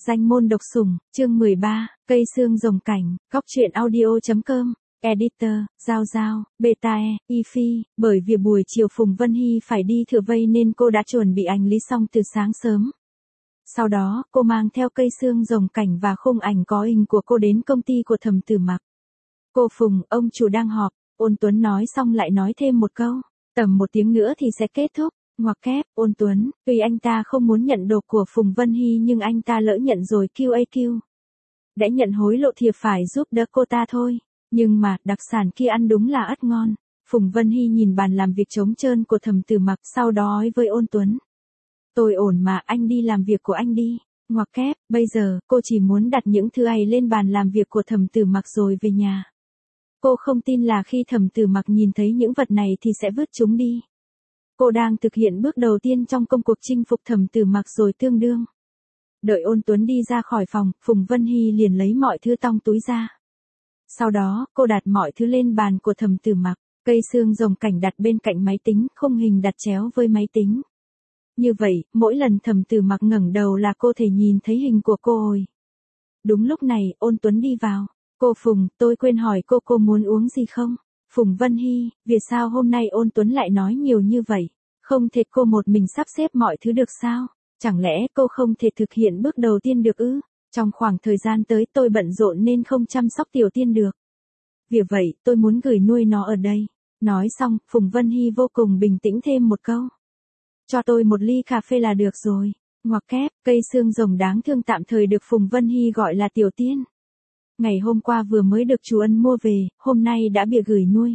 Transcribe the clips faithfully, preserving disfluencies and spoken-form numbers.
Danh môn độc sủng, chương mười ba, cây xương rồng cảnh, góc truyện audio.com, editor, Giao Giao, Betae, Y Phi, bởi vì buổi chiều Phùng Vân Hy phải đi Thừa Vây nên cô đã chuẩn bị hành lý xong từ sáng sớm. Sau đó, cô mang theo cây xương rồng cảnh và khung ảnh có hình của cô đến công ty của Thẩm Tử Mặc. Cô Phùng, ông chủ đang họp, Ôn Tuấn nói xong lại nói thêm một câu, tầm một tiếng nữa thì sẽ kết thúc. Ngoặc kép, Ôn Tuấn, tuy anh ta không muốn nhận đồ của Phùng Vân Hy nhưng anh ta lỡ nhận rồi quy a quy. Đã nhận hối lộ thì phải giúp đỡ cô ta thôi. Nhưng mà, đặc sản kia ăn đúng là ắt ngon. Phùng Vân Hy nhìn bàn làm việc trống trơn của Thẩm Tử Mặc, sau đó nói với Ôn Tuấn. Tôi ổn mà, anh đi làm việc của anh đi. Ngoặc kép, bây giờ, cô chỉ muốn đặt những thứ ấy lên bàn làm việc của Thẩm Tử Mặc rồi về nhà. Cô không tin là khi Thẩm Tử Mặc nhìn thấy những vật này thì sẽ vứt chúng đi. Cô đang thực hiện bước đầu tiên trong công cuộc chinh phục Thẩm Tử Mặc rồi tương đương. Đợi Ôn Tuấn đi ra khỏi phòng, Phùng Vân Hy liền lấy mọi thứ trong túi ra. Sau đó, cô đặt mọi thứ lên bàn của Thẩm Tử Mặc, cây xương rồng cảnh đặt bên cạnh máy tính, khung hình đặt chéo với máy tính. Như vậy, mỗi lần Thẩm Tử Mặc ngẩng đầu là cô thể nhìn thấy hình của cô rồi. Đúng lúc này, Ôn Tuấn đi vào. Cô Phùng, tôi quên hỏi cô cô muốn uống gì không? Phùng Vân Hy, vì sao hôm nay Ôn Tuấn lại nói nhiều như vậy? Không thể cô một mình sắp xếp mọi thứ được sao? Chẳng lẽ cô không thể thực hiện bước đầu tiên được ư? Trong khoảng thời gian tới tôi bận rộn nên không chăm sóc Tiểu Tiên được. Vì vậy, tôi muốn gửi nuôi nó ở đây. Nói xong, Phùng Vân Hy vô cùng bình tĩnh thêm một câu. Cho tôi một ly cà phê là được rồi. Ngoặc kép, cây xương rồng đáng thương tạm thời được Phùng Vân Hy gọi là Tiểu Tiên. Ngày hôm qua vừa mới được chú Ân mua về, hôm nay đã bị gửi nuôi.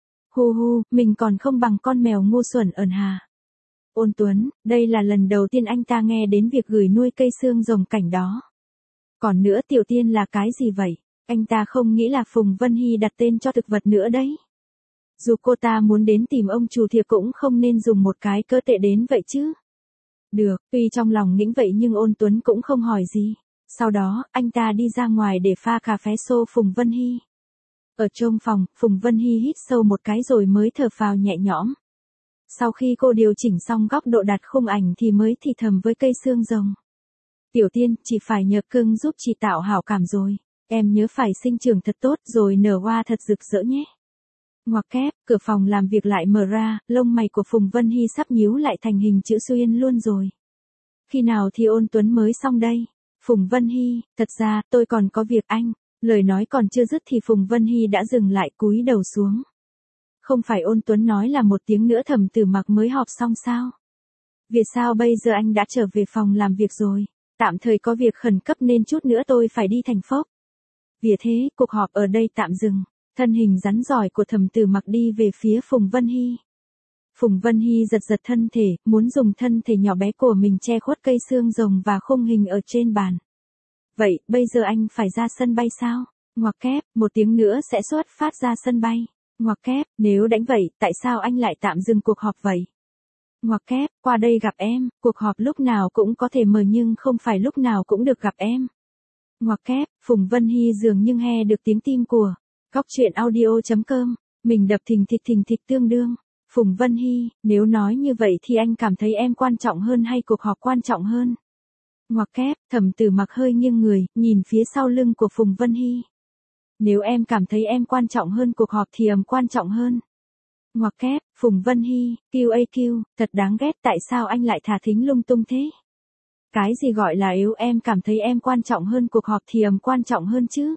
Hu hu, mình còn không bằng con mèo ngu xuẩn ẩn hà. Ôn Tuấn, đây là lần đầu tiên anh ta nghe đến việc gửi nuôi cây xương rồng cảnh đó. Còn nữa Tiểu Tiên là cái gì vậy? Anh ta không nghĩ là Phùng Vân Hy đặt tên cho thực vật nữa đấy. Dù cô ta muốn đến tìm ông chủ thì cũng không nên dùng một cái cớ tệ đến vậy chứ. Được, tuy trong lòng nghĩ vậy nhưng Ôn Tuấn cũng không hỏi gì. Sau đó, anh ta đi ra ngoài để pha cà phê xô Phùng Vân Hy. Ở trong phòng, Phùng Vân Hy hít sâu một cái rồi mới thở phào nhẹ nhõm. Sau khi cô điều chỉnh xong góc độ đặt khung ảnh thì mới thì thầm với cây xương rồng. Tiểu Tiên, chỉ phải nhờ cưng giúp chị tạo hảo cảm rồi. Em nhớ phải sinh trưởng thật tốt rồi nở hoa thật rực rỡ nhé. Ngoặc kép, cửa phòng làm việc lại mở ra, lông mày của Phùng Vân Hy sắp nhíu lại thành hình chữ xuyên luôn rồi. Khi nào thì Ôn Tuấn mới xong đây? Phùng Vân Hy, thật ra, tôi còn có việc anh. Lời nói còn chưa dứt thì Phùng Vân Hy đã dừng lại cúi đầu xuống. Không phải Ôn Tuấn nói là một tiếng nữa Thẩm Tử Mặc mới họp xong sao? Vì sao bây giờ anh đã trở về phòng làm việc rồi? Tạm thời có việc khẩn cấp nên chút nữa tôi phải đi thành phố. Vì thế, cuộc họp ở đây tạm dừng. Thân hình rắn giỏi của Thẩm Tử Mặc đi về phía Phùng Vân Hy. Phùng Vân Hy giật giật thân thể, muốn dùng thân thể nhỏ bé của mình che khuất cây xương rồng và khung hình ở trên bàn. Vậy, bây giờ anh phải ra sân bay sao? Ngoặc kép, một tiếng nữa sẽ xuất phát ra sân bay. Ngoặc kép, nếu đánh vậy, tại sao anh lại tạm dừng cuộc họp vậy? Ngoặc kép, qua đây gặp em, cuộc họp lúc nào cũng có thể mời nhưng không phải lúc nào cũng được gặp em. Ngoặc kép, Phùng Vân Hy dường như nghe được tiếng tim của góc truyện audio.com, mình đập thình thịch thình thịch tương đương. Phùng Vân Hy, nếu nói như vậy thì anh cảm thấy em quan trọng hơn hay cuộc họp quan trọng hơn? Ngoặc kép, Thẩm Tử Mặc hơi nghiêng người, nhìn phía sau lưng của Phùng Vân Hy. Nếu em cảm thấy em quan trọng hơn cuộc họp thì ầm quan trọng hơn. Ngoặc kép, Phùng Vân Hy, quy a quy, thật đáng ghét tại sao anh lại thả thính lung tung thế? Cái gì gọi là yếu em cảm thấy em quan trọng hơn cuộc họp thì ầm quan trọng hơn chứ?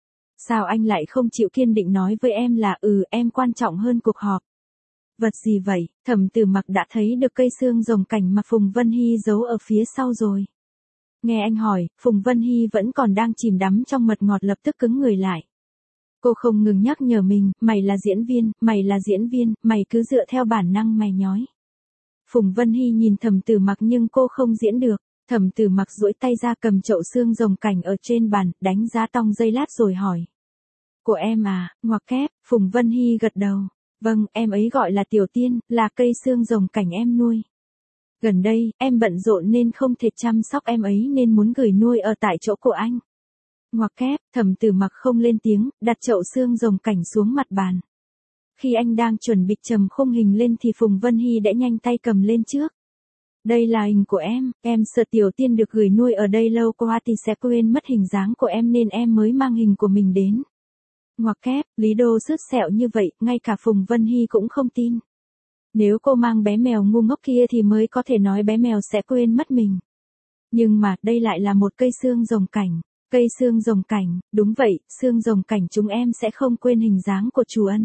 Sao anh lại không chịu kiên định nói với em là ừ em quan trọng hơn cuộc họp? Vật gì vậy? Thẩm Tử Mặc đã thấy được cây xương rồng cảnh mà Phùng Vân Hy giấu ở phía sau rồi. Nghe anh hỏi, Phùng Vân Hy vẫn còn đang chìm đắm trong mật ngọt lập tức cứng người lại. Cô không ngừng nhắc nhở mình, mày là diễn viên, mày là diễn viên, mày cứ dựa theo bản năng mày nhói. Phùng Vân Hy nhìn Thẩm Tử Mặc nhưng cô không diễn được. Thẩm Tử Mặc duỗi tay ra cầm chậu xương rồng cảnh ở trên bàn, đánh giá tong giây lát rồi hỏi. Của em à? Ngoặc kép, Phùng Vân Hy gật đầu. Vâng, em ấy gọi là Tiểu Tiên, là cây xương rồng cảnh em nuôi. Gần đây, em bận rộn nên không thể chăm sóc em ấy nên muốn gửi nuôi ở tại chỗ của anh. Ngoặc kép, Thẩm Tử Mặc không lên tiếng, đặt chậu xương rồng cảnh xuống mặt bàn. Khi anh đang chuẩn bị trầm khung hình lên thì Phùng Vân Hy đã nhanh tay cầm lên trước. Đây là hình của em, em sợ Tiểu Tiên được gửi nuôi ở đây lâu quá thì sẽ quên mất hình dáng của em nên em mới mang hình của mình đến. Ngoặc kép, Lý Đô sứt sẹo như vậy, ngay cả Phùng Vân Hy cũng không tin. Nếu cô mang bé mèo ngu ngốc kia thì mới có thể nói bé mèo sẽ quên mất mình. Nhưng mà, đây lại là một cây xương rồng cảnh. Cây xương rồng cảnh, đúng vậy, xương rồng cảnh chúng em sẽ không quên hình dáng của chủ ân.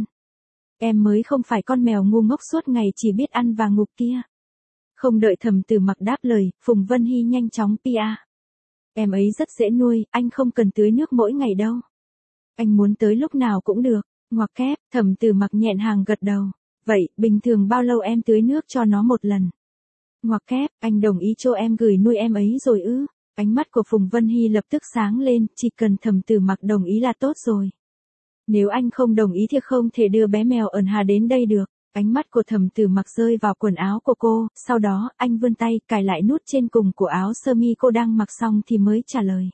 Em mới không phải con mèo ngu ngốc suốt ngày chỉ biết ăn và ngủ kia. Không đợi Thẩm Tử Mặc đáp lời, Phùng Vân Hy nhanh chóng pê a. Em ấy rất dễ nuôi, anh không cần tưới nước mỗi ngày đâu. Anh muốn tới lúc nào cũng được. Ngoặc kép, Thẩm Tử Mặc nhẹn hàng gật đầu. Vậy, bình thường bao lâu em tưới nước cho nó một lần? Ngoặc kép, anh đồng ý cho em gửi nuôi em ấy rồi ư? Ánh mắt của Phùng Vân Hy lập tức sáng lên, chỉ cần Thẩm Tử Mặc đồng ý là tốt rồi. Nếu anh không đồng ý thì không thể đưa bé mèo ẩn hà đến đây được. Ánh mắt của Thẩm Tử Mặc rơi vào quần áo của cô, sau đó, anh vươn tay, cài lại nút trên cùng của áo sơ mi cô đang mặc xong thì mới trả lời.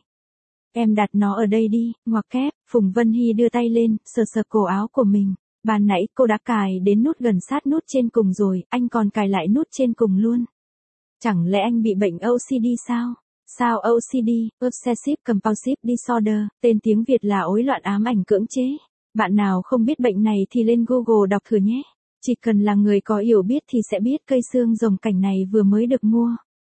Em đặt nó ở đây đi, ngoặc kép, Phùng Vân Hy đưa tay lên, sờ sờ cổ áo của mình. Ban nãy cô đã cài đến nút gần sát nút trên cùng rồi, anh còn cài lại nút trên cùng luôn. Chẳng lẽ anh bị bệnh ô xê đê sao? Sao ô xê đê, Obsessive Compulsive Disorder, tên tiếng Việt là rối loạn ám ảnh cưỡng chế. Bạn nào không biết bệnh này thì lên Google đọc thử nhé. Chỉ cần là người có hiểu biết thì sẽ biết cây xương rồng cảnh này vừa mới được mua.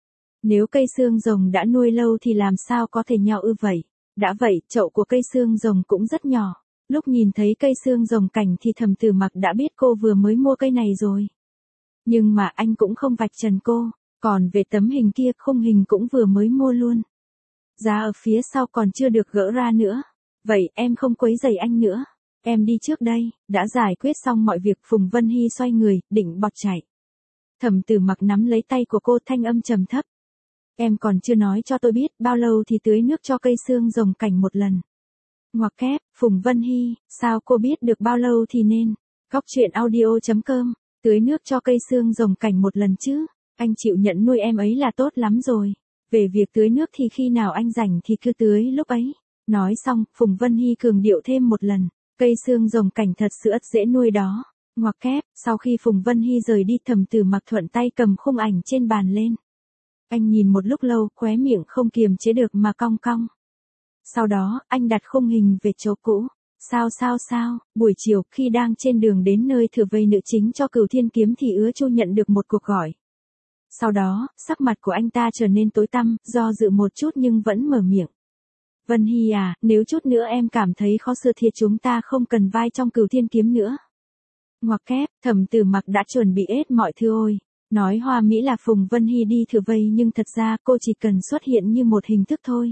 Nếu cây xương rồng đã nuôi lâu thì làm sao có thể nhỏ ư vậy? Đã vậy, chậu của cây xương rồng cũng rất nhỏ. Lúc nhìn thấy cây xương rồng cảnh thì Thẩm Tử Mặc đã biết cô vừa mới mua cây này rồi. Nhưng mà anh cũng không vạch trần cô. Còn về tấm hình kia, khung hình cũng vừa mới mua luôn. Giá ở phía sau còn chưa được gỡ ra nữa. Vậy em không quấy rầy anh nữa. Em đi trước đây. Đã giải quyết xong mọi việc, Phùng Vân Hy xoay người, định bọt chạy. Thẩm Tử Mặc nắm lấy tay của cô, thanh âm trầm thấp. Em còn chưa nói cho tôi biết bao lâu thì tưới nước cho cây xương rồng cảnh một lần. Ngoặc kép, Phùng Vân Hy, sao cô biết được bao lâu thì nên? Góc truyện audio chấm com, tưới nước cho cây xương rồng cảnh một lần chứ? Anh chịu nhận nuôi em ấy là tốt lắm rồi. Về việc tưới nước thì khi nào anh rảnh thì cứ tưới lúc ấy. Nói xong, Phùng Vân Hy cường điệu thêm một lần. Cây xương rồng cảnh thật sự ất dễ nuôi đó. Ngoặc kép, sau khi Phùng Vân Hy rời đi, Thẩm Tử Mặc thuận tay cầm khung ảnh trên bàn lên. Anh nhìn một lúc lâu, khóe miệng không kiềm chế được mà cong cong. Sau đó, anh đặt khung hình về chỗ cũ. Sao sao sao, buổi chiều, khi đang trên đường đến nơi thử vây nữ chính cho Cửu Thiên Kiếm thì Ứa Chu nhận được một cuộc gọi. Sau đó, sắc mặt của anh ta trở nên tối tăm, do dự một chút nhưng vẫn mở miệng. Vân Hy à, nếu chút nữa em cảm thấy khó xử thì chúng ta không cần vai trong Cửu Thiên Kiếm nữa. Ngoặc kép, Thẩm Tử Mặc đã chuẩn bị hết mọi thứ ôi. Nói hoa mỹ là Phùng Vân Hy đi thử vây nhưng thật ra cô chỉ cần xuất hiện như một hình thức thôi.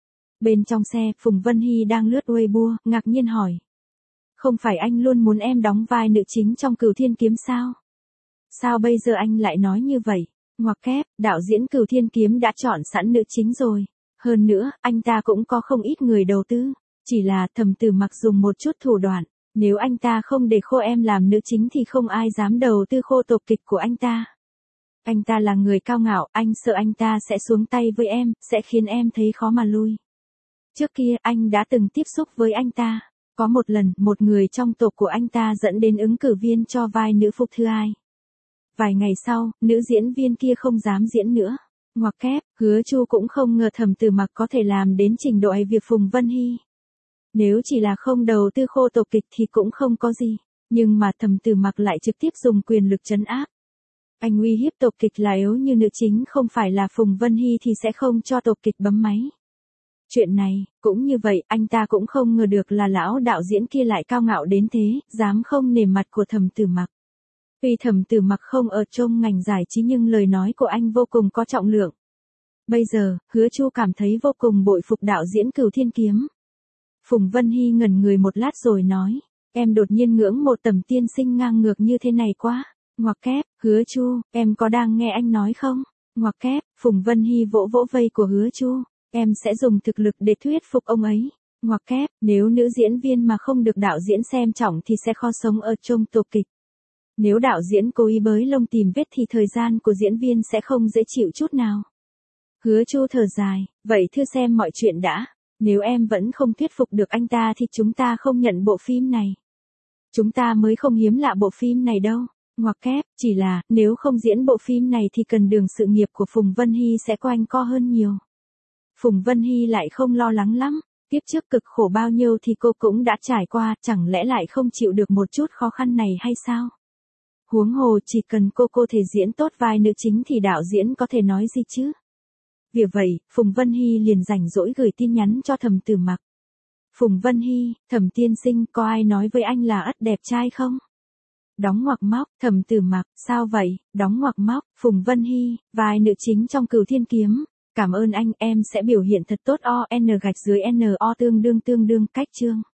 Bên trong xe, Phùng Vân Hy đang lướt Weibo, ngạc nhiên hỏi. Không phải anh luôn muốn em đóng vai nữ chính trong Cửu Thiên Kiếm sao? Sao bây giờ anh lại nói như vậy? Ngoặc kép, đạo diễn Cửu Thiên Kiếm đã chọn sẵn nữ chính rồi. Hơn nữa, anh ta cũng có không ít người đầu tư. Chỉ là Thẩm Tử Mặc dùng một chút thủ đoạn. Nếu anh ta không để khô em làm nữ chính thì không ai dám đầu tư khô tộc kịch của anh ta. Anh ta là người cao ngạo, anh sợ anh ta sẽ xuống tay với em, sẽ khiến em thấy khó mà lui. Trước kia, anh đã từng tiếp xúc với anh ta. Có một lần, một người trong tộc của anh ta dẫn đến ứng cử viên cho vai nữ Phục Thư Ai. Vài ngày sau, nữ diễn viên kia không dám diễn nữa. Ngoặc kép, Hứa Chu cũng không ngờ Thẩm Tử Mặc có thể làm đến trình độ ấy việc Phùng Vân Hy. Nếu chỉ là không đầu tư khô tộc kịch thì cũng không có gì. Nhưng mà Thẩm Tử Mặc lại trực tiếp dùng quyền lực trấn áp. Anh uy hiếp tộc kịch là nếu như nữ chính không phải là Phùng Vân Hy thì sẽ không cho tộc kịch bấm máy. Chuyện này, cũng như vậy, anh ta cũng không ngờ được là lão đạo diễn kia lại cao ngạo đến thế, dám không nể mặt của Thẩm Tử Mặc. Tuy Thẩm Tử Mặc không ở trong ngành giải trí nhưng lời nói của anh vô cùng có trọng lượng. Bây giờ, Hứa Chu cảm thấy vô cùng bội phục đạo diễn Cửu Thiên Kiếm. Phùng Vân Hy ngẩn người một lát rồi nói, em đột nhiên ngưỡng một tầm tiên sinh ngang ngược như thế này quá. Ngoặc kép, Hứa Chu, em có đang nghe anh nói không? Ngoặc kép, Phùng Vân Hy vỗ vỗ vây của Hứa Chu, em sẽ dùng thực lực để thuyết phục ông ấy. Ngoặc kép, nếu nữ diễn viên mà không được đạo diễn xem trọng thì sẽ khó sống ở trong tộc kịch. Nếu đạo diễn cố ý bới lông tìm vết thì thời gian của diễn viên sẽ không dễ chịu chút nào. Hứa Chu thở dài, vậy thưa xem mọi chuyện đã. Nếu em vẫn không thuyết phục được anh ta thì chúng ta không nhận bộ phim này. Chúng ta mới không hiếm lạ bộ phim này đâu. Ngoặc kép, chỉ là, nếu không diễn bộ phim này thì cần đường sự nghiệp của Phùng Vân Hy sẽ quanh co hơn nhiều. Phùng Vân Hy lại không lo lắng lắm, tiếp trước cực khổ bao nhiêu thì cô cũng đã trải qua, chẳng lẽ lại không chịu được một chút khó khăn này hay sao? Huống hồ chỉ cần cô cô thể diễn tốt vai nữ chính thì đạo diễn có thể nói gì chứ? Vì vậy, Phùng Vân Hy liền rảnh rỗi gửi tin nhắn cho Thẩm Tử Mặc. Phùng Vân Hy, Thẩm tiên sinh, có ai nói với anh là ất đẹp trai không? Đóng ngoặc móc, Thẩm Tử Mặc, sao vậy? Đóng ngoặc móc, Phùng Vân Hy, vai nữ chính trong Cửu Thiên Kiếm. Cảm ơn anh, em sẽ biểu hiện thật tốt o n gạch dưới n o tương đương tương đương cách chương.